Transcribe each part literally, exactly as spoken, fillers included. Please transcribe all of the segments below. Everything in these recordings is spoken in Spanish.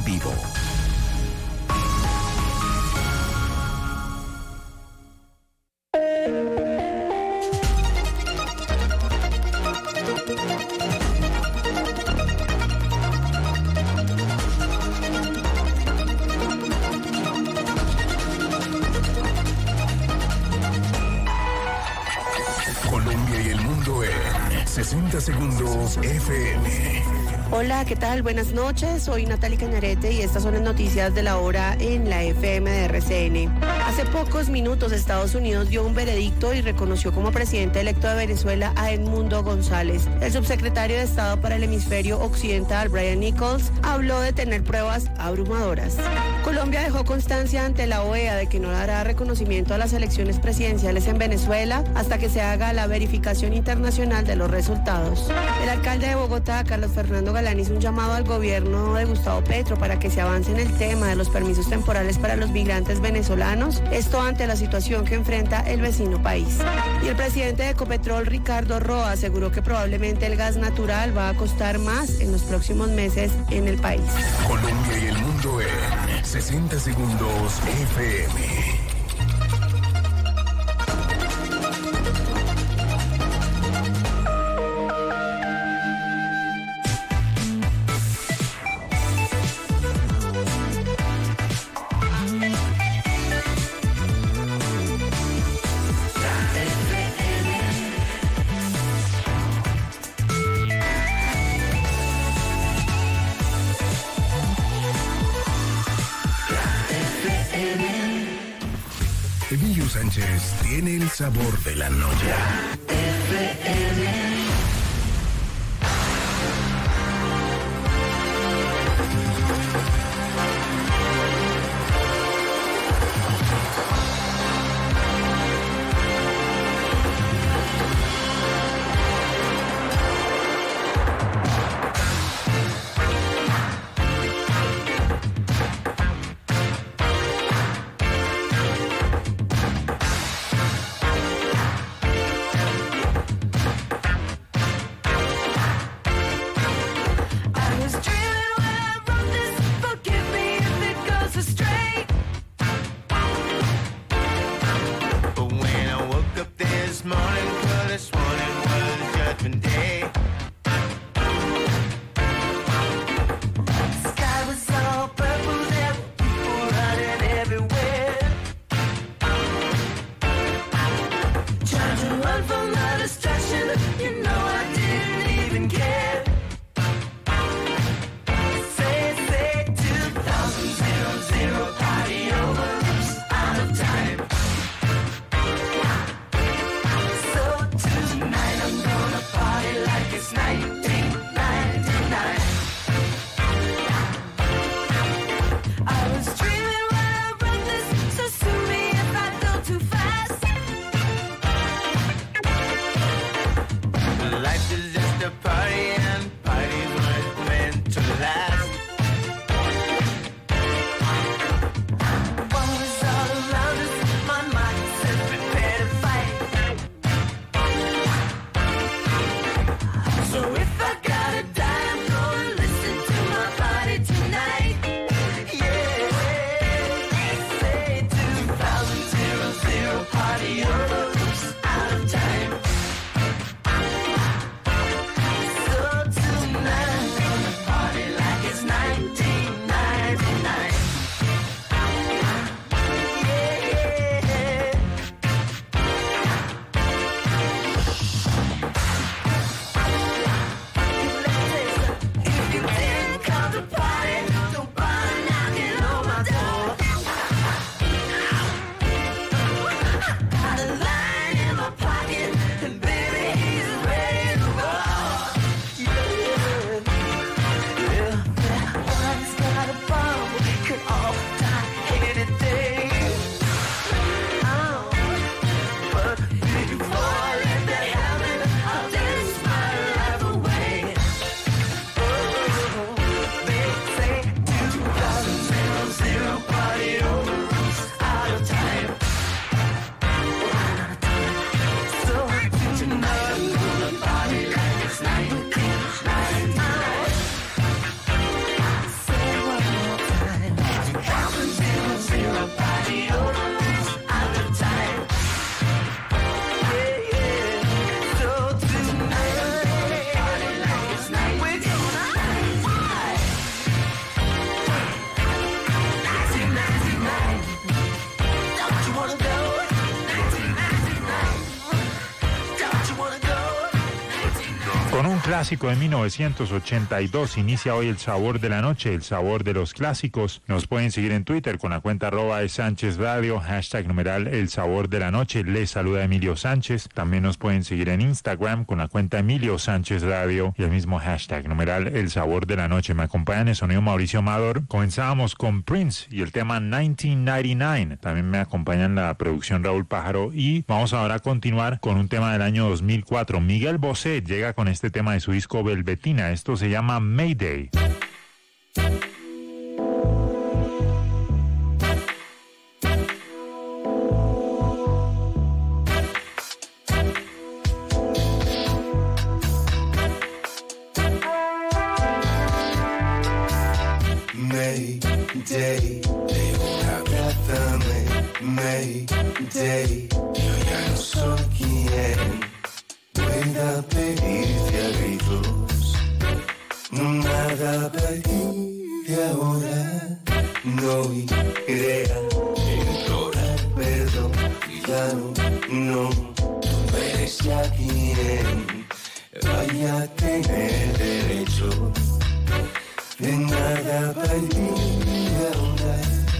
en vivo. Colombia y el mundo en sesenta segundos F M. Hola, ¿qué tal? Buenas noches, soy Natalie Cañarete y estas son las noticias de la hora en la F M de R C N. Hace pocos minutos Estados Unidos dio un veredicto y reconoció como presidente electo de Venezuela a Edmundo González. El subsecretario de Estado para el Hemisferio Occidental, Brian Nichols, habló de tener pruebas abrumadoras. Colombia dejó constancia ante la O E A de que no dará reconocimiento a las elecciones presidenciales en Venezuela hasta que se haga la verificación internacional de los resultados. El alcalde de Bogotá, Carlos Fernando Galán, hizo un llamado al gobierno de Gustavo Petro para que se avance en el tema de los permisos temporales para los migrantes venezolanos, esto ante la situación que enfrenta el vecino país. Y el presidente de Ecopetrol, Ricardo Roa, aseguró que probablemente el gas natural va a costar más en los próximos meses en el país. Colombia y el mundo en sesenta segundos F M. Emilio Sánchez tiene el sabor de la noche. F M. Con un clásico de mil novecientos ochenta y dos inicia hoy el sabor de la noche, el sabor de los clásicos. Nos pueden seguir en Twitter con la cuenta arroba de Sánchez Radio, hashtag numeral el sabor de la noche. Les saluda Emilio Sánchez. También nos pueden seguir en Instagram con la cuenta Emilio Sánchez Radio y el mismo hashtag numeral el sabor de la noche. Me acompaña en el sonido Mauricio Amador. Comenzábamos con Prince y el tema nineteen ninety-nine. También me acompaña en la producción Raúl Pájaro y vamos ahora a continuar con un tema del año dos mil cuatro. Miguel Bosé llega con este tema de su disco Velvetina. Esto se llama Mayday. Mayday, abrázame, Mayday, yo ya no soy quien pueda pedirte a gritos, nada pedir de ahora, no iré a implorar perdón, ya no, no, tú eres ya quien vaya a tener derecho. De nada perdí ahora.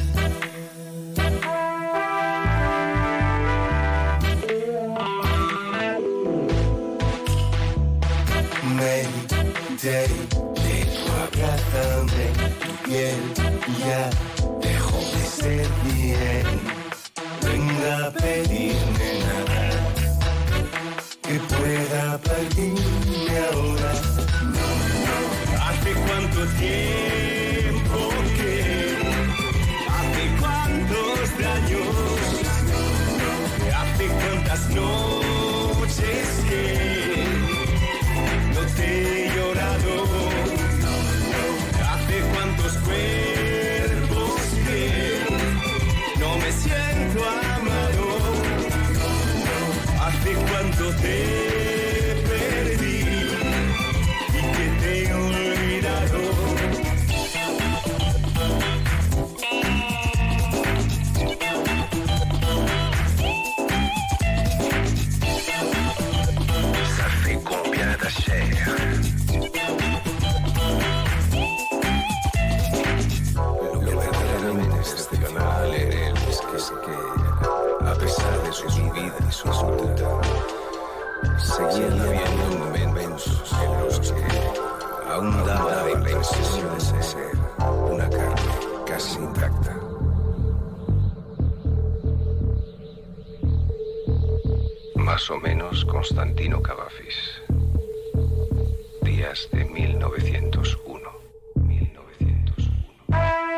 Mayday, de tu abrázame, tu piel ya dejó de ser bien. Venga a pedirme nada que pueda partirme ahora. ¿Hace cuánto tiempo que? ¿Hace cuántos años? ¿Hace cuántas noches que no te he llorado? ¿Hace cuántos cuerpos que no me siento amado? ¿Hace cuánto te perdí y que te he olvidado? Ça fait combien de chair? Lo verdaderamente excepcional es que sé que, a pesar de su vida y su conducta, seguían habiendo momentos en los que aún daba la impresión de ser una carne casi intacta. Más o menos Constantino Cavafis. Días de mil novecientos uno. mil novecientos uno.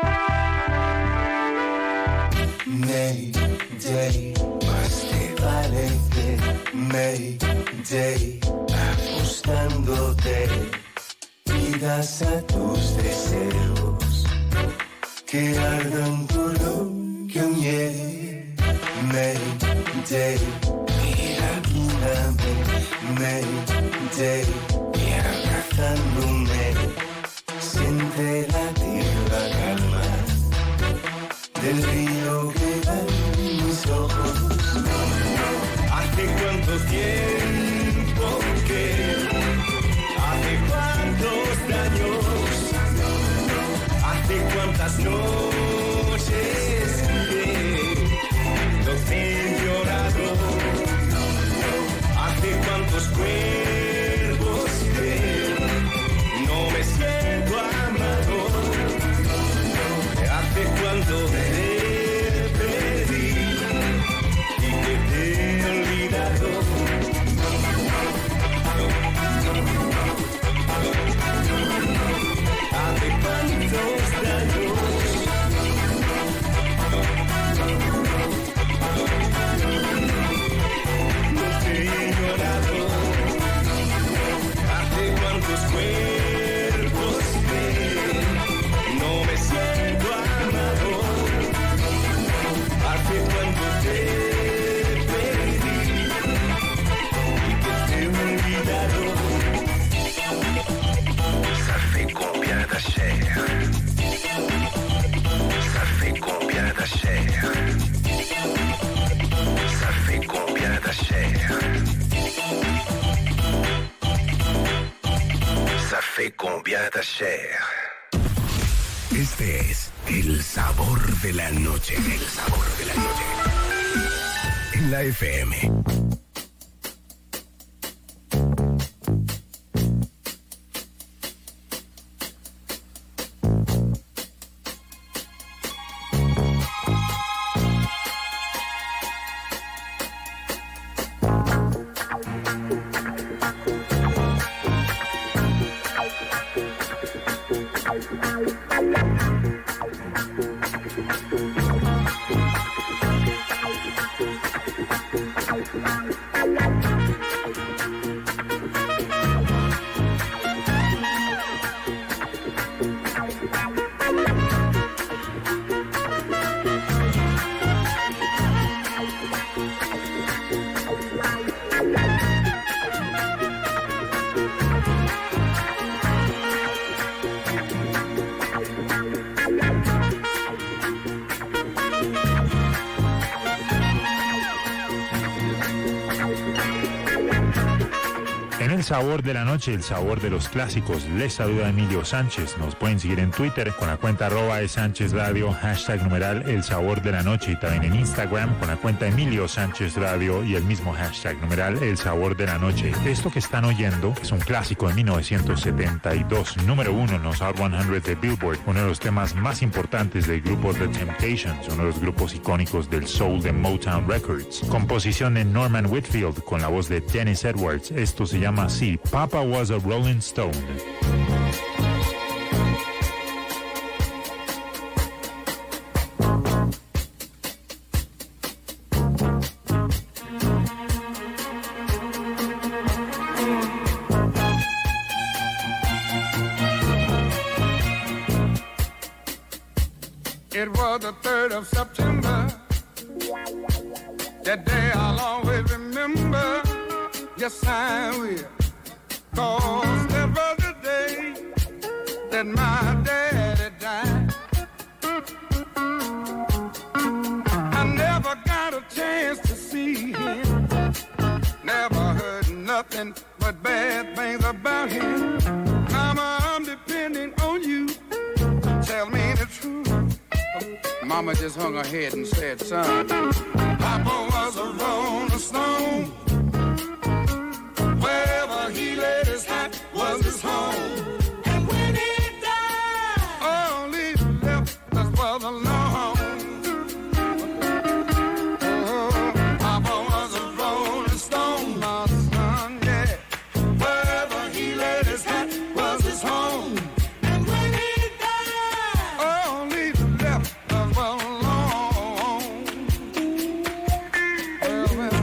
Mayday, más te vale que Mayday, apostándote, pidas a tus deseos que ardan por lo que aún llegue. Mayday, mira, mírame, Mayday, y abrazándome, siente latir la calma del río que va en mis ojos. ¿Hace cuánto tiempo que? ¿Hace cuántos años? ¿Hace cuántas noches que no te he llorado? ¿Hace cuántos cuerpos que no me siento amado? ¿Hace cuánto te perdí y que te he olvidado? ¿Hace cuántos años? Cher. Este es el sabor de la noche. El sabor de la noche. En la F M. Sabor de la noche, el sabor de los clásicos. Les saluda Emilio Sánchez. Nos pueden seguir en Twitter con la cuenta arroba de Sánchez Radio, hashtag numeral el sabor de la noche, y también en Instagram con la cuenta Emilio Sánchez Radio y el mismo hashtag numeral el sabor de la noche. Esto que están oyendo es un clásico de mil novecientos setenta y dos, número uno en los Hot cien de Billboard, uno de los temas más importantes del grupo The Temptations, uno de los grupos icónicos del soul de Motown Records. Composición de Norman Whitfield con la voz de Dennis Edwards. Esto se llama así, Papa Was a Rolling Stone. It was the third of September. That day I'll always remember. Yes, I will. 'Cause that was the day that my daddy died. I never got a chance to see him. Never heard nothing but bad things about him. Mama, I'm depending on you. Tell me the truth. Mama just hung her head and said, son, Papa was a rolling stone. Wherever he laid his hat was his home. And when he died, all he left us was alone. Oh, Papa was a rolling stone, my son, yeah. Wherever he laid his hat was his home. And when he died, all he left us was alone. Well, well.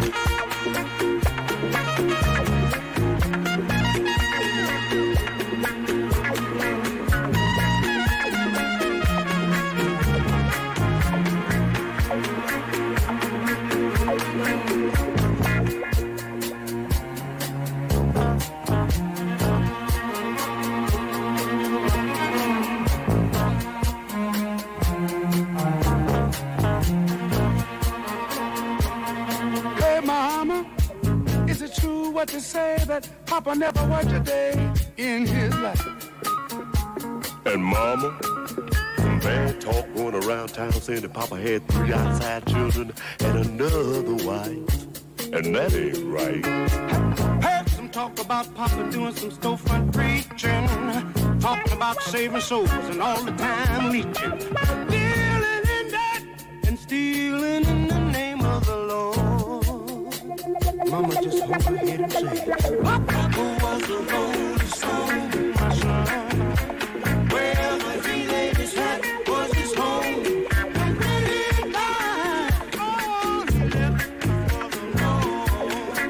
Hey, Mama, is it true what they say that Papa never worked a day in his life? And Mama, some bad talk going around town saying that Papa had three outside children and another wife. And that ain't right. Heard some talk about Papa doing some storefront preaching, talking about saving souls and all the time leeching, dealing in that and stealing in the name of the Lord. Mama just hung her head and said, Papa was a rolling stone, my son. Wherever he laid his hat was his home. And when he died, all he left was alone.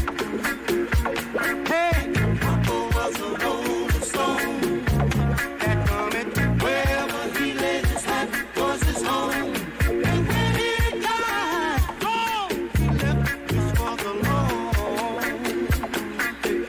Hey, Papa was a rolling stone. That coming, wherever he laid his hat was his home. And when he died, all he left was alone.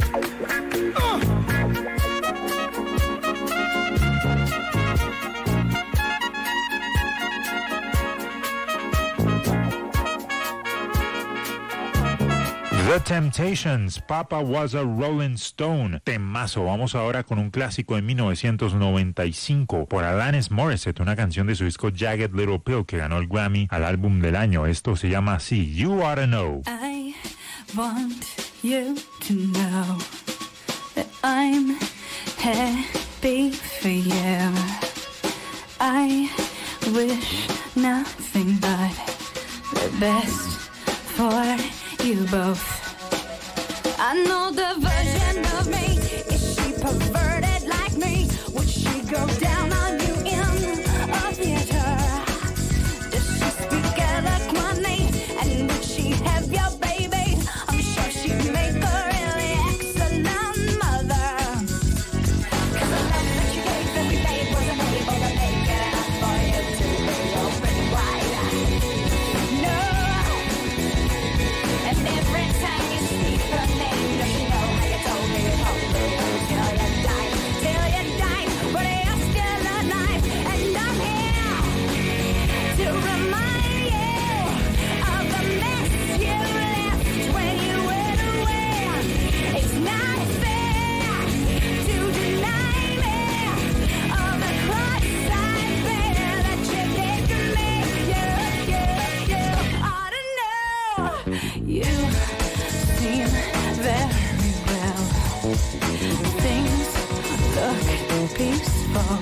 The Temptations, Papa Was a Rolling Stone. Temazo. Vamos ahora con un clásico de mil novecientos noventa y cinco por Alanis Morissette, una canción de su disco Jagged Little Pill que ganó el Grammy al álbum del año. Esto se llama así, You Oughta Know. I want you to know that I'm happy for you. I wish nothing but the best for you both. I know the version of me. Is she perverted like me? Would she go down on you in a theater? Does she speak eloquently? And would she have your baby? I'm sure she'd make a really excellent mother. 'Cause the love that you gave every day wasn't able to make it enough for you to be open wide. No. And every time you speak her name, does she know how you told me you told me till you died, till you died, but you're still alive, and I'm here to remind you of the mess you left when you went away. It's not fair to deny me of the cross I bear that you did to me. You, you, you ought to know. You seem very well. Things look peaceful.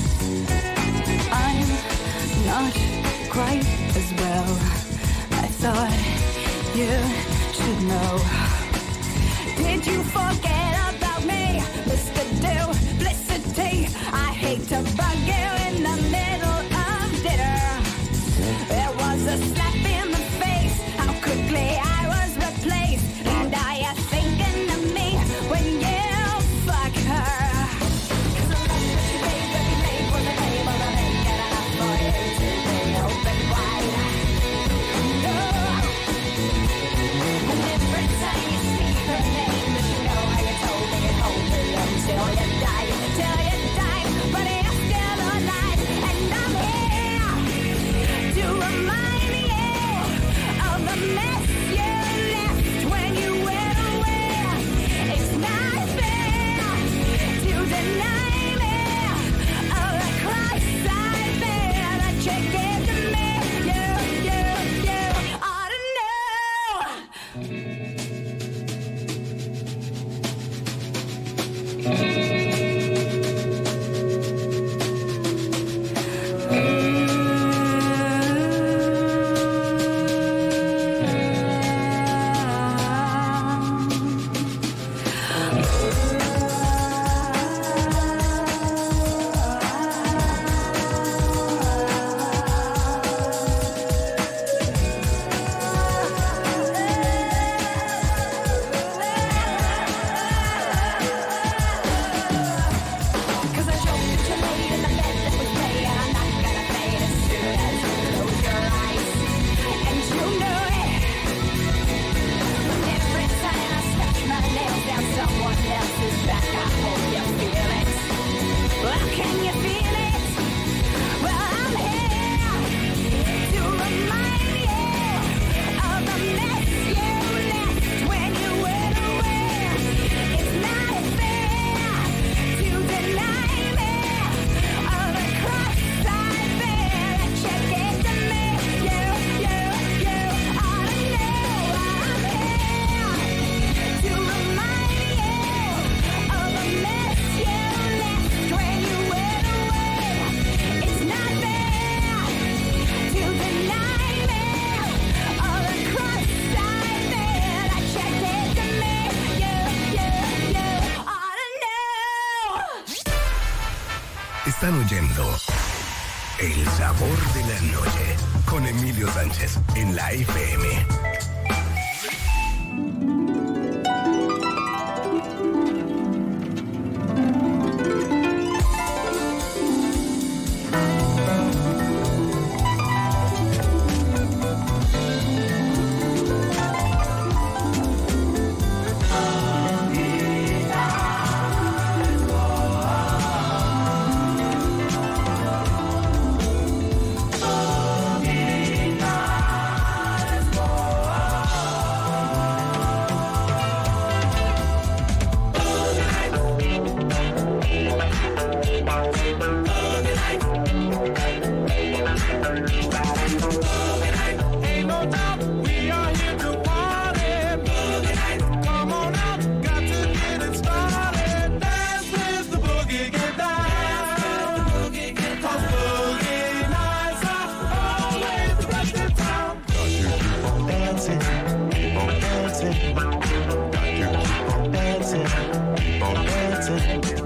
I'm not quite as well. I thought you should know. Did you forget about me, Mister Duplicity? I hate to bug you in the middle of dinner. There was a slap in the face. How quickly I was replaced. And are you thinking of me when you fuck her? 'Cause the love that you gave every day wasn't able to make it enough for you to be open wide. No. And every time you speak her name, does she know how you told me you told me until you died, till you died, but you're still alive, and I'm here to remind you of the mess you left when you went away. It's not fair to deny me of the cross I bear that you gave to me. You, you, you ought to know. Cause I joked that you laid in the bed that was made, and I'm not gonna fade as soon as you close your eyes. And you know it. Every time I scratch my nails down someone else's back, I hope you feel it. Well, can you feel it? Well, I'm here to remind you of the mess you left when you went away. It's not fair to deny me of the cross I bear that you gave to me. You, you, you ought to know I'm here to remind you of the mess you left when you went away. It's not fair to deny me of the cross I bear that you gave to me. You, you, you ought to know. Están oyendo El Sabor de la Noche con Emilio Sánchez en la F M. Oh, Ain't no doubt we are here to party. Come on out, got to get it started. Dance with the boogie, get down. Cause boogie nights are always the best in town. Keep on dancing, keep on dancing. Got to keep on dancing, keep on dancing.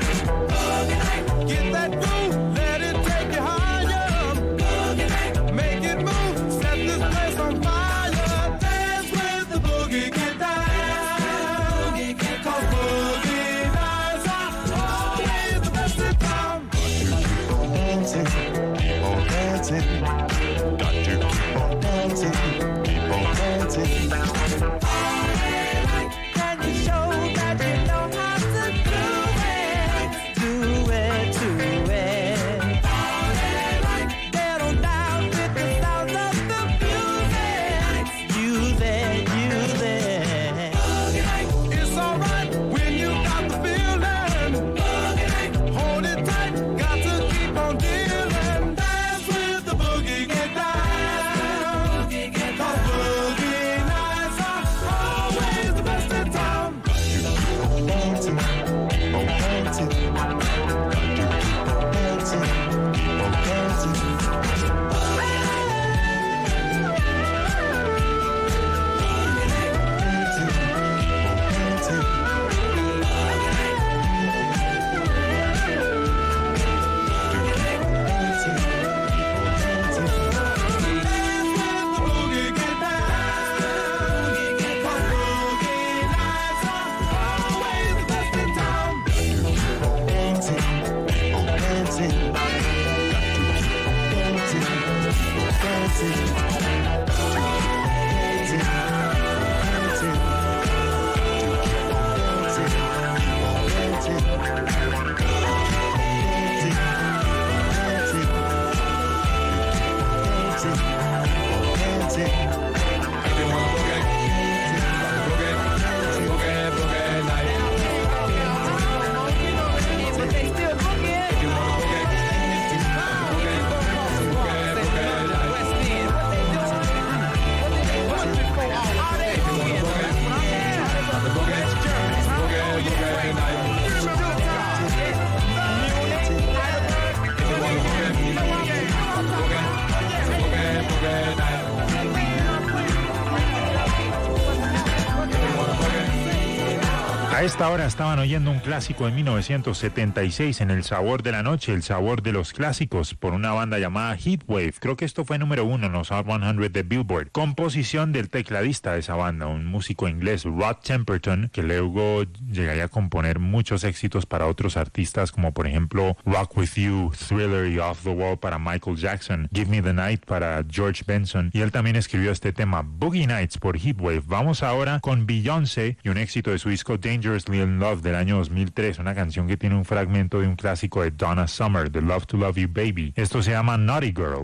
Get that groove, let it take you higher. Make it move, set this place on fire. Dance with the boogie, get down. Cause boogie nights are always the best in town. Keep on dancing, keep on dancing. Got to keep on dancing, keep on dancing. Can you show that you know how to do it? Do it, do it. Get on down with the sound of the music. Use it, use it. It's alright when you got the feeling. Hold it tight, got to keep on dealing. Dance with the boogie, get down. Cause boogie nights are always the best in town. Keep on dancing, keep on dancing. Got to keep on dancing, keep on dancing. Boogie, get down. Cause boogie nights are always the best in town. Dancing, keep on dancing. Got to keep on dancing, keep on dancing. Dancing, keep on dancing, keep on dancing. A esta hora estaban oyendo un clásico de mil novecientos setenta y seis en El Sabor de la Noche, el sabor de los clásicos, por una banda llamada Heatwave. Creo que esto fue número uno en los Hot cien de Billboard. Composición del tecladista de esa banda, un músico inglés, Rod Temperton, que luego llegaría a componer muchos éxitos para otros artistas, como por ejemplo Rock With You, Thriller y Off The Wall para Michael Jackson, Give Me The Night para George Benson, y él también escribió este tema, Boogie Nights, por Heatwave. Vamos ahora con Beyoncé y un éxito de su disco Dangerously in Love del año dos mil tres, una canción que tiene un fragmento de un clásico de Donna Summer, The Love to Love You Baby. Esto se llama Naughty Girl.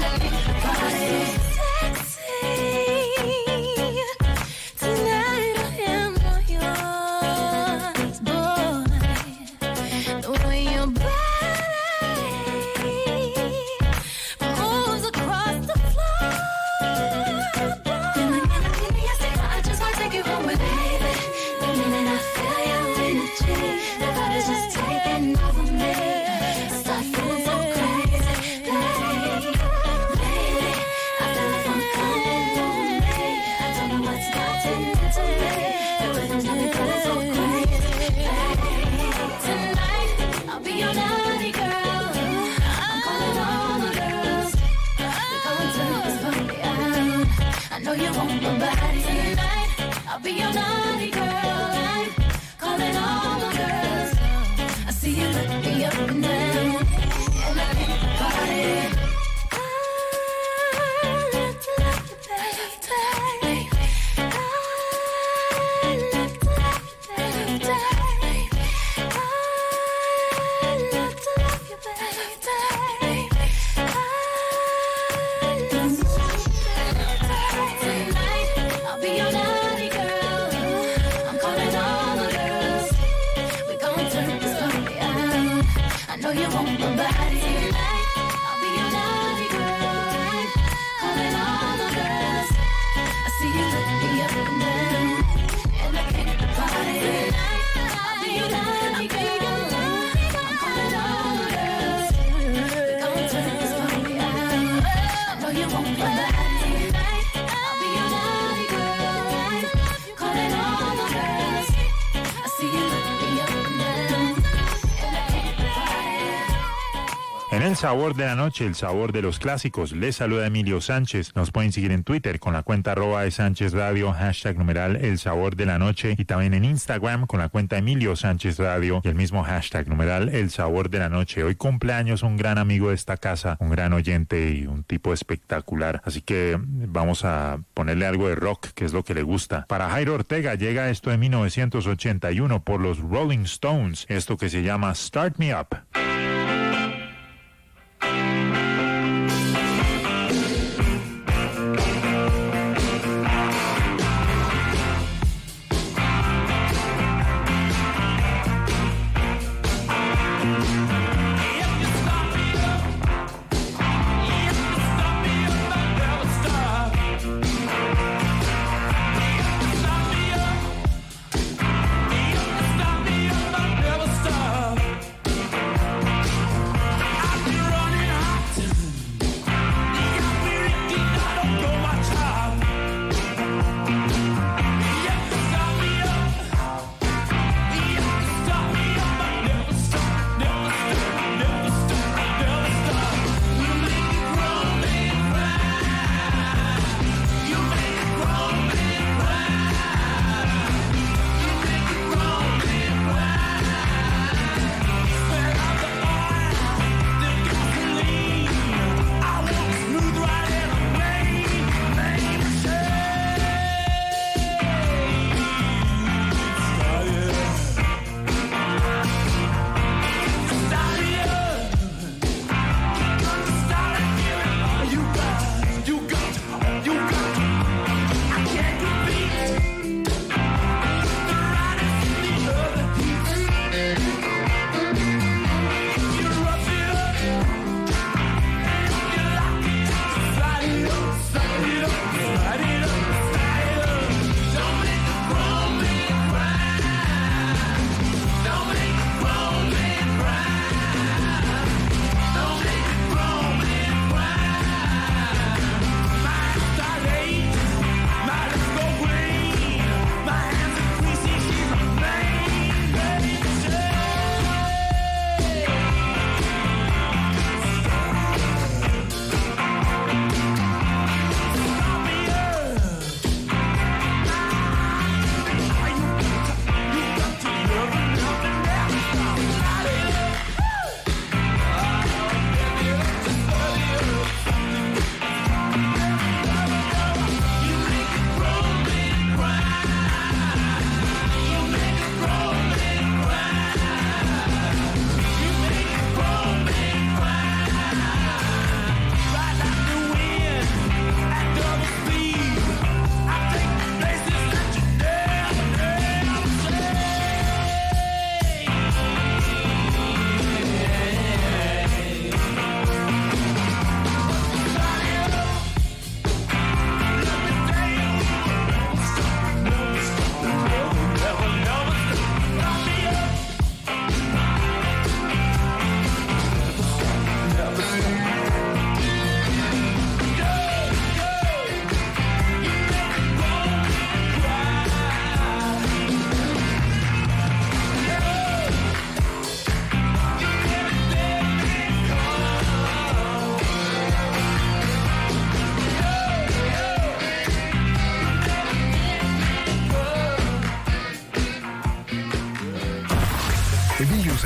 Tonight I'll be your naughty girl. I'm calling all the girls. I see you look me up and down, and I hit the party. En el sabor de la noche, el sabor de los clásicos, les saluda Emilio Sánchez. Nos pueden seguir en Twitter con la cuenta arroba de Sánchez Radio, hashtag numeral el sabor de la noche, y también en Instagram con la cuenta Emilio Sánchez Radio y el mismo hashtag numeral el sabor de la noche. Hoy cumpleaños un gran amigo de esta casa, un gran oyente y un tipo espectacular. Así que vamos a ponerle algo de rock, que es lo que le gusta. Para Jairo Ortega llega esto de mil novecientos ochenta y uno por los Rolling Stones, esto que se llama Start Me Up. Stop me up, I'll never stop.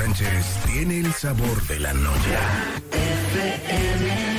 Sánchez tiene el sabor de la noche. F M.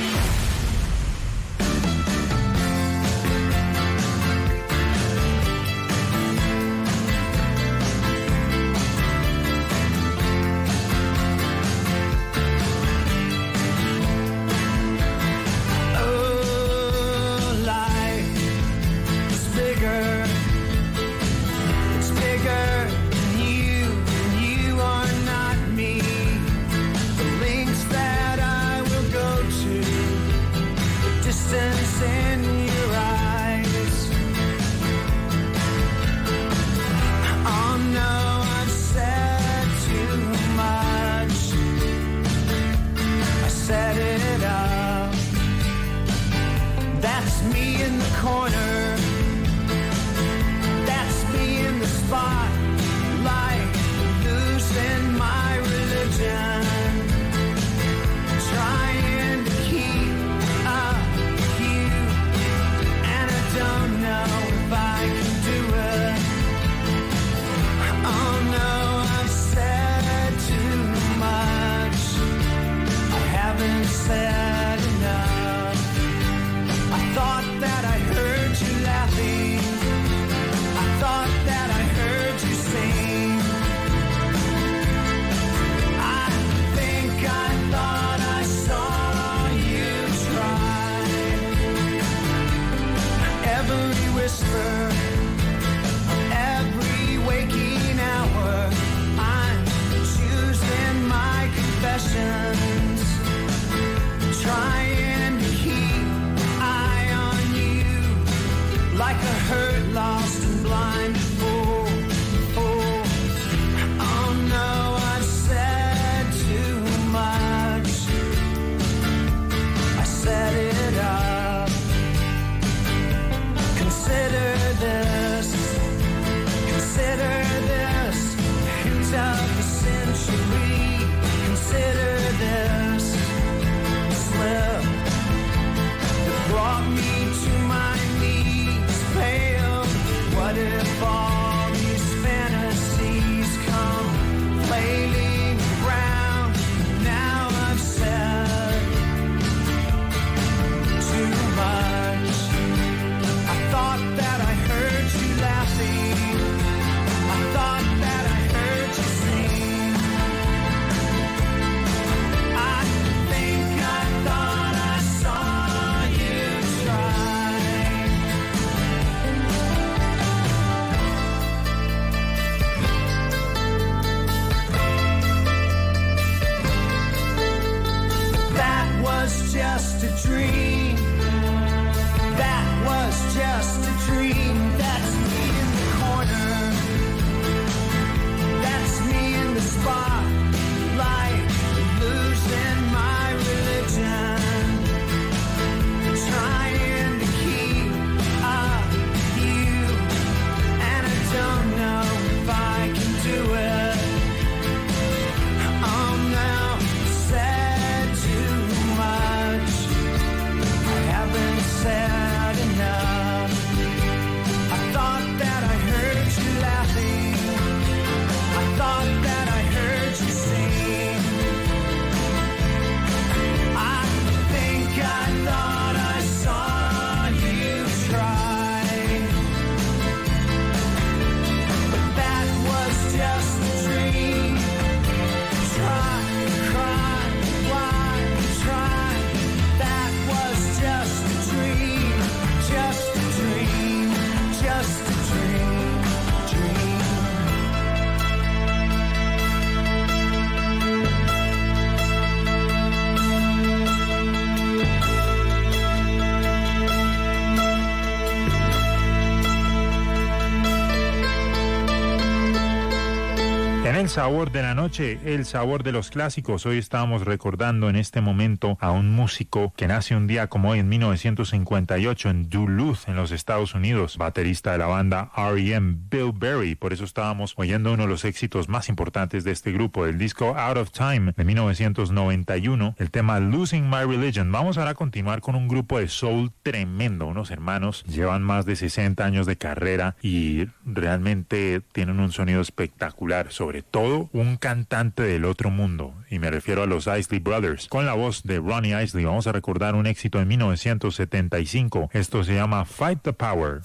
El sabor de la noche, el sabor de los clásicos. Hoy estábamos recordando en este momento a un músico que nace un día como hoy en mil novecientos cincuenta y ocho en Duluth, en los Estados Unidos, baterista de la banda R E M, Bill Berry. Por eso estábamos oyendo uno de los éxitos más importantes de este grupo, el disco Out of Time de mil novecientos noventa y uno, el tema Losing My Religion. Vamos ahora a continuar con un grupo de soul tremendo, unos hermanos, llevan más de sesenta años de carrera y realmente tienen un sonido espectacular, sobre sobre todo un cantante del otro mundo, y me refiero a los Isley Brothers, con la voz de Ronnie Isley. Vamos a recordar un éxito en mil novecientos setenta y cinco. Esto se llama Fight the Power.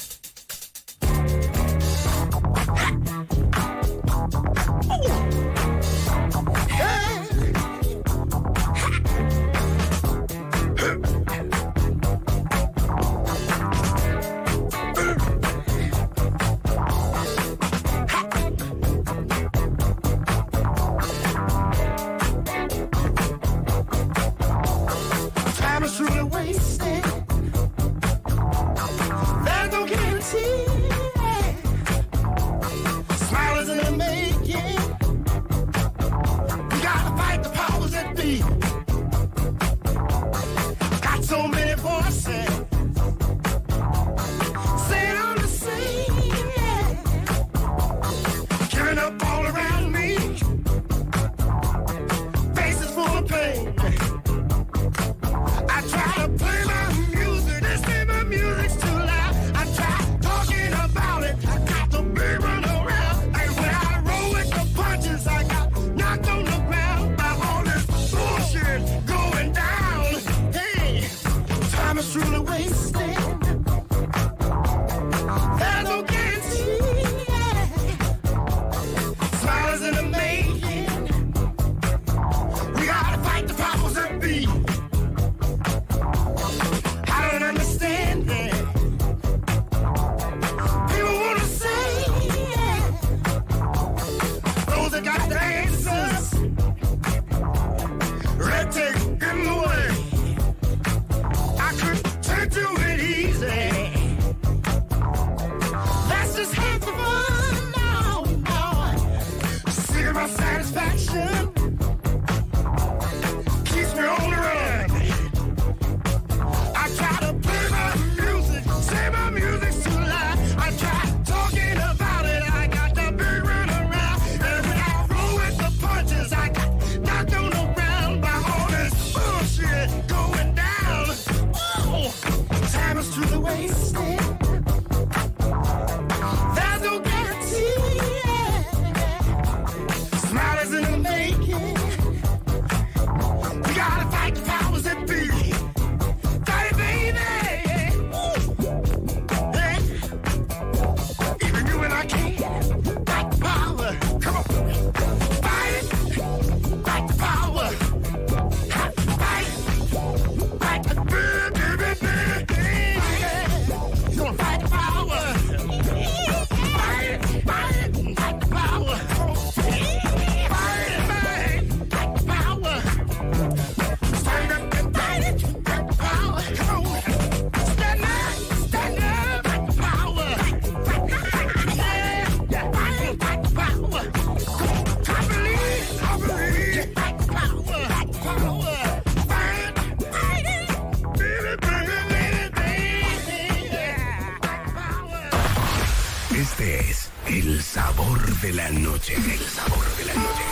Este es el sabor de la noche. El sabor de la noche.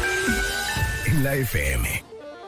En la F M.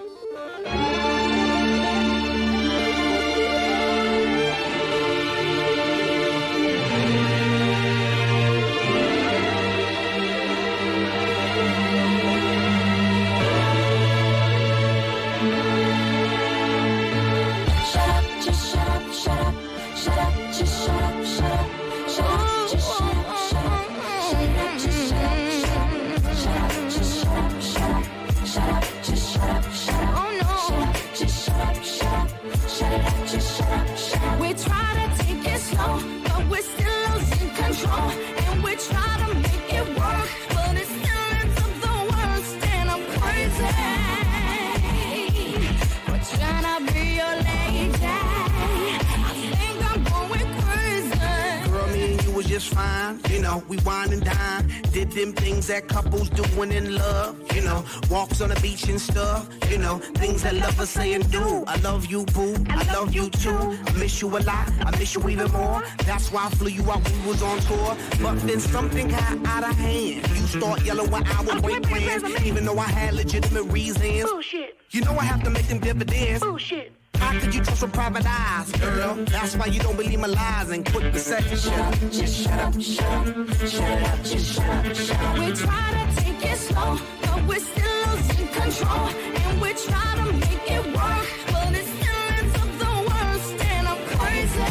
Fine, you know, we wine and dine, did them things that couples do when in love, you know, walks on the beach and stuff, you know, things that lovers say and do. I love you, boo, I love you too, I miss you a lot, I miss you even more, that's why I flew you out when we was on tour, but then something got out of hand, you start yelling when I would break plans, even though I had legitimate reasons. Bullshit. You know I have to make them dividends. Bullshit. How could you trust with private eyes, girl? That's why you don't believe my lies and quick to say, shut up, just shut up, shut up, shut up, just shut up, shut up. We try to take it slow, but we're still losing control. And we try to make it work, but it still ends up the worst. And I'm crazy.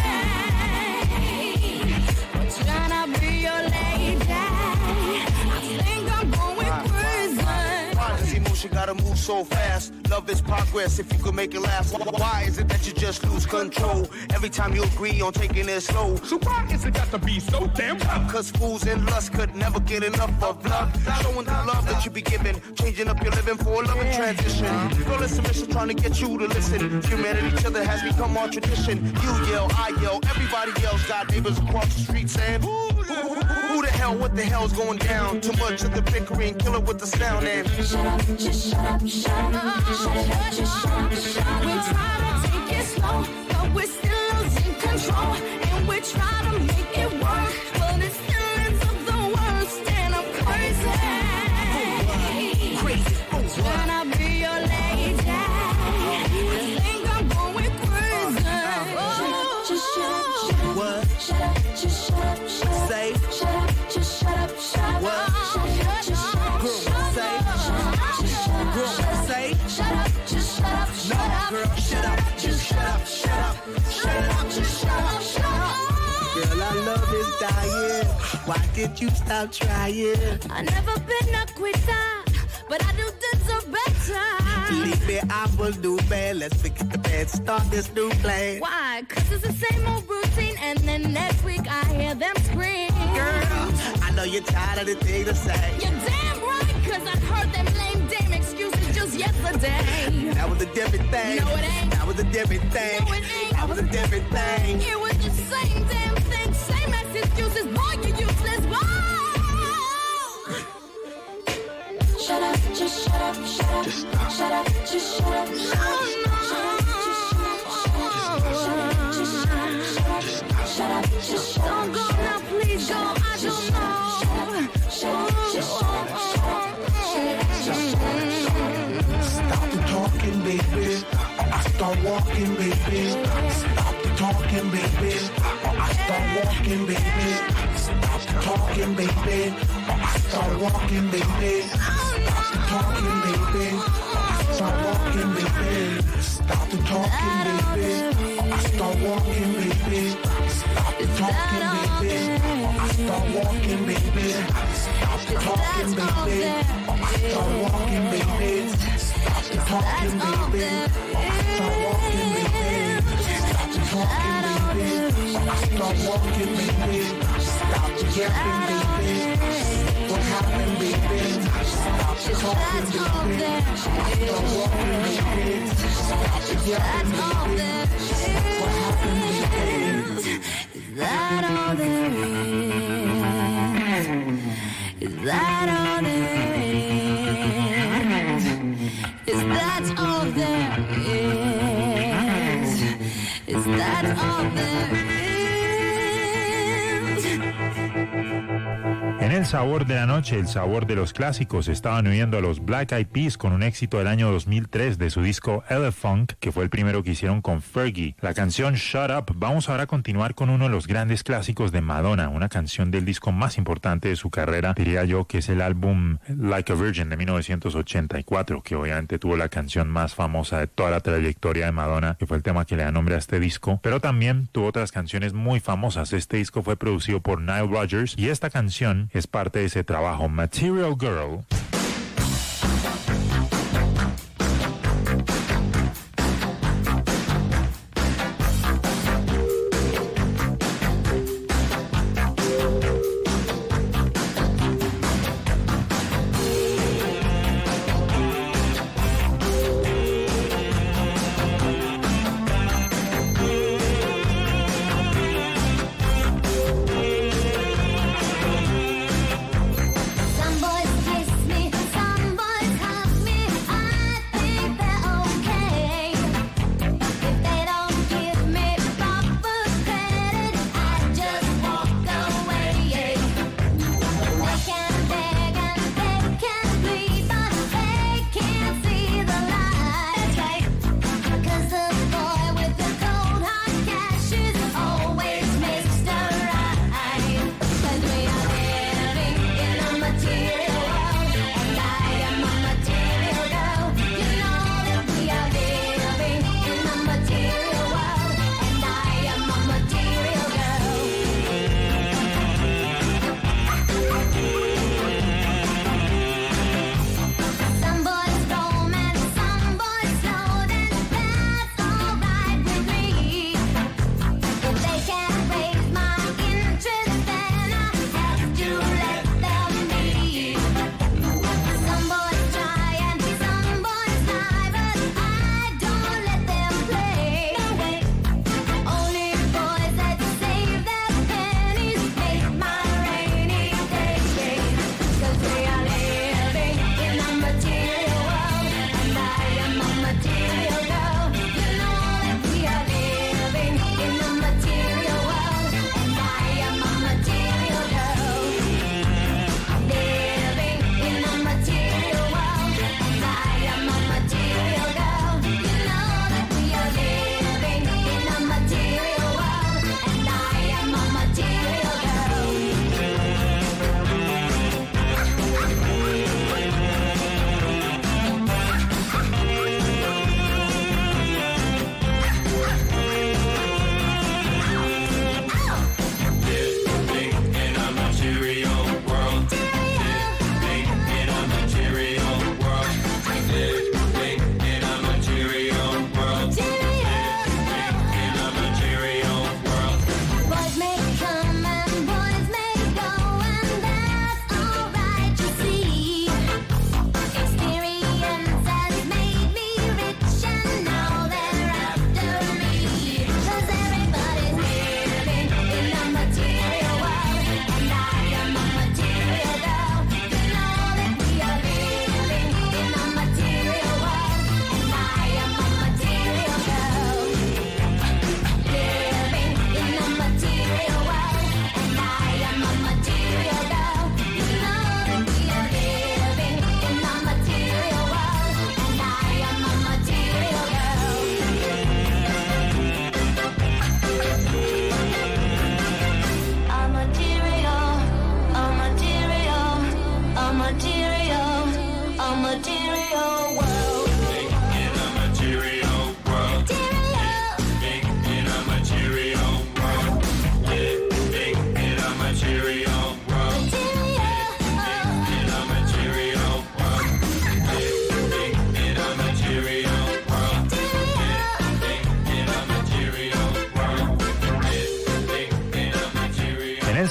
We're trying to be your lady. I think I'm going crazy. Why does emotion gotta move so fast? Love is progress if you could make it last. Why is it that you just lose control every time you agree on taking it slow? So why is it got to be so damn tough? Cause fools and lust could never get enough of love. Showing the love that you be giving, changing up your living for a loving transition. Girl, it's submission trying to get you to listen. Humanity each other has become our tradition. You yell, I yell, everybody yells. Got neighbors across the street saying, who, who, who the hell, what the hell's going down? Too much of the bickering, kill it with the sound and Shut up, just shut up, shut up, shut up, just shut up, shut up. We try to take it slow, but we're still losing control. And we try to make it work, but it still ends up the worst. And I'm crazy. crazy. Oh, Tryna be your lady. I think I'm going crazy. Oh, just shut up, shut up. What? Shut up, just shut up, shut up. Say. Shut up, just shut up, shut up. What? Shut up, just shut up, Girl, shut up. say. Girl, say. Shut up, just shut up, shut No, up. girl, shut up, just shut up, shut up, shut up, just shut up, shut up. Girl, our love is dying. Why did you stop trying? I never been a quitter, but I do deserve better. Believe me, I will do bad. Let's forget the bad, start this new plan. Why? Cause it's the same old routine, and then next week I hear them scream. Girl, I know you're tired of the thing to say. You're damn right, cause I heard them lame damn excuses just yesterday. That was a different thing. No, it ain't. That was a different thing. No, it ain't. That was a different thing. It was the same damn thing, same as excuses. Boy, you useless. Whoa! Shut up, just shut up, shut up. Just stop. Shut up, just shut up. Shut up, shut up, just shut up. Don't go now, please go. I don't know. Shut up, just shut up. Stop the talking, baby. Or I start walking, baby. Stop the talking, baby. Or I start walking, baby. Stop the talking, baby. Or I start walking, baby. Stop the talking, baby. Or I start walking, baby. Stop the talking, baby. Or I start walking, baby. Stop the talking, baby. Or I start walking, baby. Stop the talking, baby. Or I start walking, baby. Stop the talking, baby. Or I start walking, baby. Stop the talking, baby. Or I start walking, baby. Stop the yapping, baby. What happened, baby? Stop the talking, baby. I start walking, baby. Stop the yapping, baby. What happened, baby? Is that all there is? Is that all there is? Is that all there is? Is that all there is? En el sabor de la noche, el sabor de los clásicos, estaban uniendo a los Black Eyed Peas con un éxito del año dos mil tres de su disco Elefunk, que fue el primero que hicieron con Fergie. La canción Shut Up. Vamos ahora a continuar con uno de los grandes clásicos de Madonna, una canción del disco más importante de su carrera, diría yo, que es el álbum Like a Virgin de mil novecientos ochenta y cuatro, que obviamente tuvo la canción más famosa de toda la trayectoria de Madonna, que fue el tema que le da nombre a este disco, pero también tuvo otras canciones muy famosas. Este disco fue producido por Nile Rodgers y esta canción es parte de ese trabajo, Material Girl. Some boys kiss me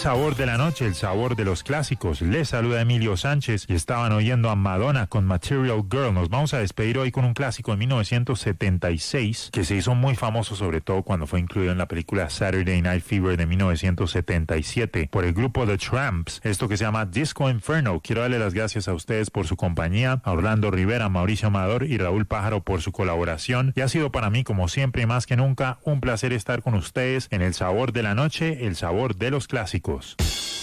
sabor de la noche, el sabor de los clásicos. Les saluda Emilio Sánchez y estaban oyendo a Madonna con Material Girl. Nos vamos a despedir hoy con un clásico de mil novecientos setenta y seis que se hizo muy famoso, sobre todo cuando fue incluido en la película Saturday Night Fever de mil novecientos setenta y siete por el grupo The Tramps. Esto que se llama Disco Inferno. Quiero darle las gracias a ustedes por su compañía, a Orlando Rivera, Mauricio Amador y Raúl Pájaro por su colaboración. Y ha sido para mí, como siempre y más que nunca, un placer estar con ustedes en el sabor de la noche, el sabor de los clásicos.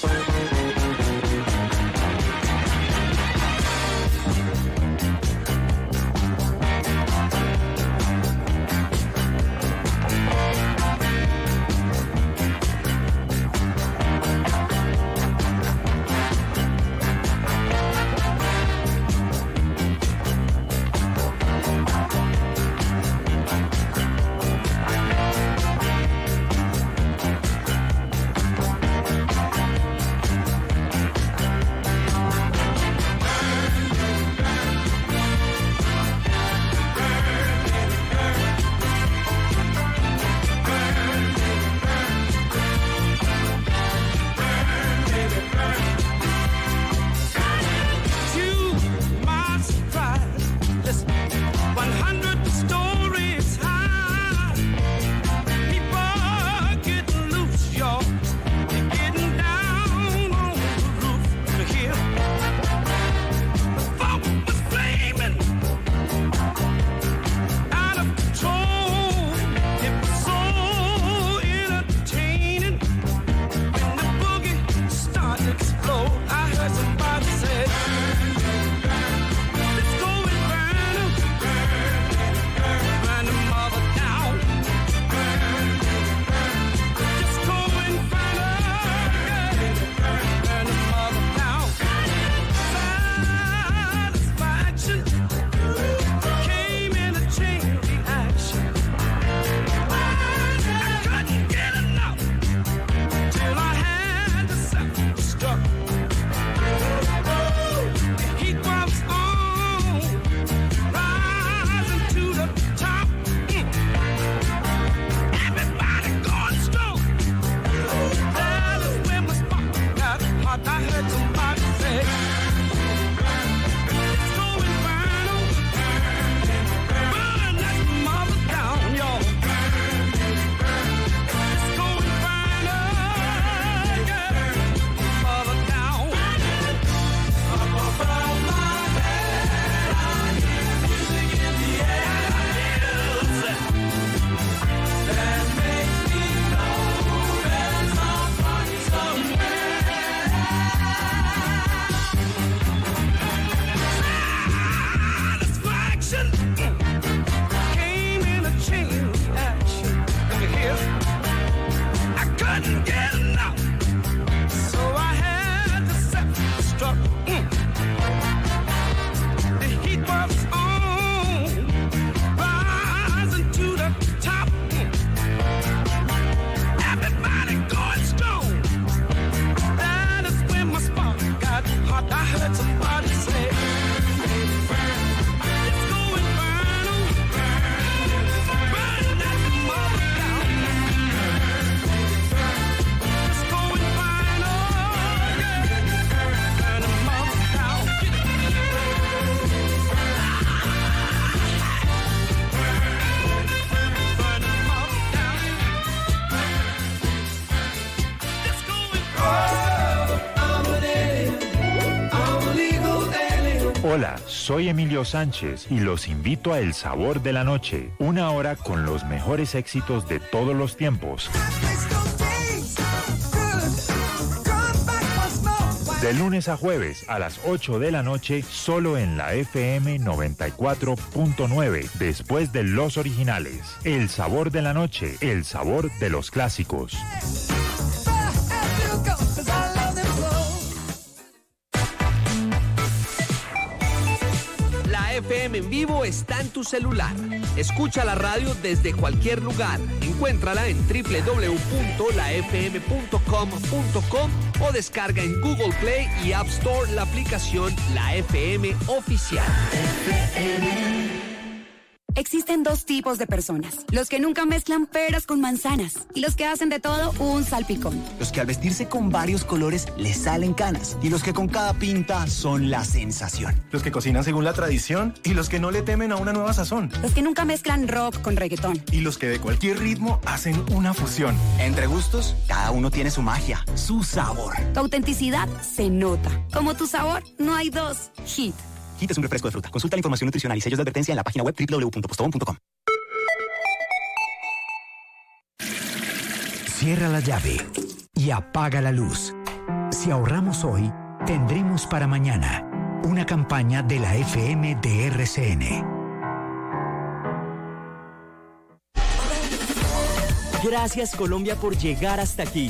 Hola, soy Emilio Sánchez y los invito a El Sabor de la Noche, una hora con los mejores éxitos de todos los tiempos. De lunes a jueves a las ocho de la noche, solo en la F M noventa y cuatro punto nueve, después de los originales. El Sabor de la Noche, el sabor de los clásicos. La F M en vivo está en tu celular. Escucha la radio desde cualquier lugar. Encuéntrala en doble u doble u doble u punto la f m punto com punto com o descarga en Google Play y App Store la aplicación La F M Oficial. Existen dos tipos de personas. Los que nunca mezclan peras con manzanas y los que hacen de todo un salpicón. Los que al vestirse con varios colores les salen canas y los que con cada pinta son la sensación. Los que cocinan según la tradición y los que no le temen a una nueva sazón. Los que nunca mezclan rock con reggaetón. Y los que de cualquier ritmo hacen una fusión. Entre gustos, cada uno tiene su magia, su sabor. Tu autenticidad se nota. Como tu sabor, no hay dos. Hit. Hit es un refresco de fruta. Consulta la información nutricional y sellos de advertencia en la página web doble u doble u doble u punto postobón punto com. Cierra la llave y apaga la luz. Si ahorramos hoy, tendremos para mañana. Una campaña de la F M de R C N. Gracias, Colombia, por llegar hasta aquí.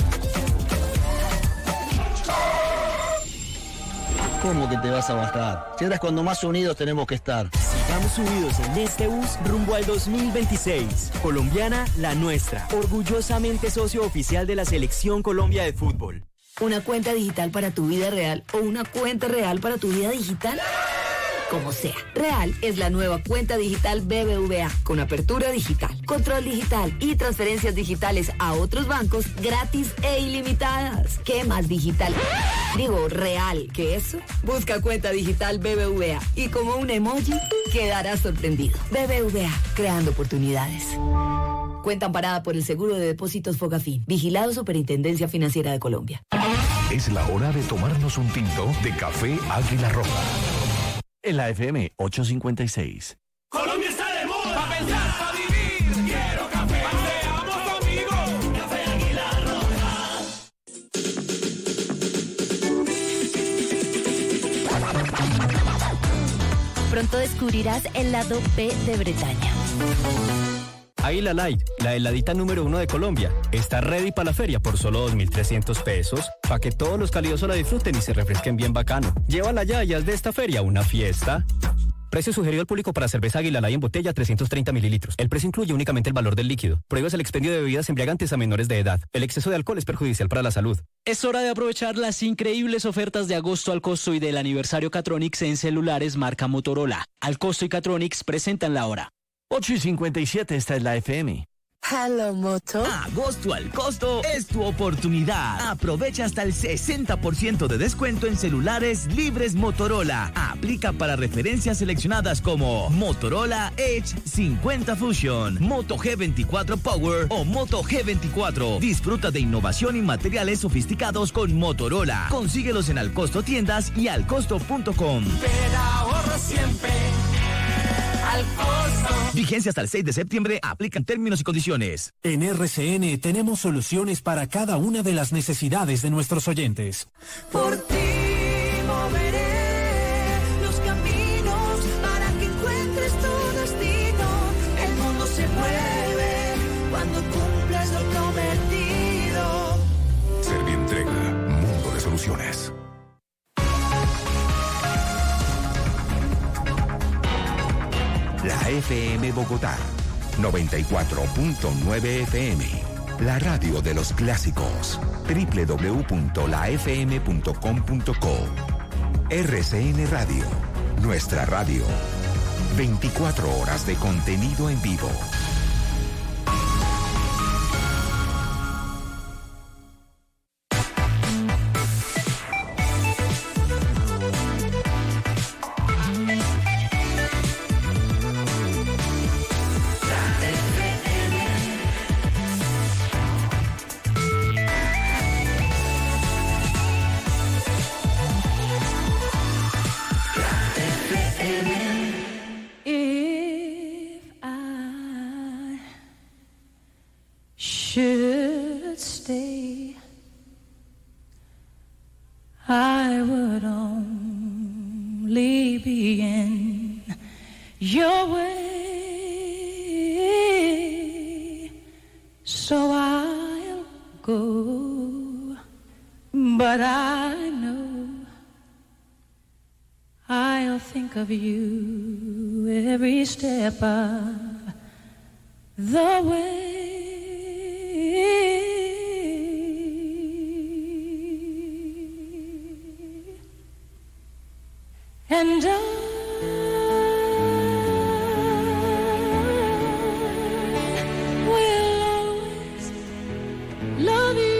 ¿Cómo que te vas a bajar? Si eres cuando más unidos tenemos que estar. Sigamos unidos en este bus rumbo al dos mil veintiséis. Colombiana, la nuestra. Orgullosamente socio oficial de la Selección Colombia de Fútbol. ¿Una cuenta digital para tu vida real o una cuenta real para tu vida digital? Como sea. Real es la nueva cuenta digital B B V A con apertura digital, control digital y transferencias digitales a otros bancos gratis e ilimitadas. ¿Qué más digital? Digo, real que eso. Busca cuenta digital B B V A y como un emoji quedarás sorprendido. B B V A, creando oportunidades. Cuenta amparada por el Seguro de Depósitos Fogafín. Vigilado Superintendencia Financiera de Colombia. Es la hora de tomarnos un tinto de café Águila Roja. En la F M ochocientos cincuenta y seis. Colombia está de moda. Pa' pensar, pa' vivir. Quiero café. Seamos amigos. Café Águila Roja. Pronto descubrirás el lado B de Bretaña. Águila Light, la heladita número uno de Colombia, está ready para la feria por solo dos mil trescientos pesos, para que todos los calidosos la disfruten y se refresquen bien bacano. Llévala ya y haz de esta feria una fiesta. Precio sugerido al público para cerveza Águila Light en botella trescientos treinta mililitros. El precio incluye únicamente el valor del líquido. Prohíbes el expendio de bebidas embriagantes a menores de edad. El exceso de alcohol es perjudicial para la salud. Es hora de aprovechar las increíbles ofertas de agosto al costo y del aniversario Catronics en celulares marca Motorola. Al costo y Catronics presentan la hora. ocho y cincuenta y siete, esta es la F M. Hello, Moto. Agosto al costo es tu oportunidad. Aprovecha hasta el sesenta por ciento de descuento en celulares libres Motorola. Aplica para referencias seleccionadas como Motorola Edge cincuenta Fusion, Moto G veinticuatro Power o Moto G veinticuatro. Disfruta de innovación y materiales sofisticados con Motorola. Consíguelos en Al Costo Tiendas y al costo punto com. Pero ahorro siempre. Al costo. Vigencia hasta el seis de septiembre. Aplican términos y condiciones. En R C N tenemos soluciones para cada una de las necesidades de nuestros oyentes. Por ti moveré los caminos para que encuentres tu destino. El mundo se mueve cuando cumples lo prometido. Servientrega, mundo de soluciones. La F M Bogotá, noventa y cuatro punto nueve F M. La radio de los clásicos. doble u doble u doble u punto la f m punto com punto co. R C N Radio, nuestra radio. veinticuatro horas de contenido en vivo. Should stay, I would only be in your way, so I'll go, but I know I'll think of you every step of the way. And I love you.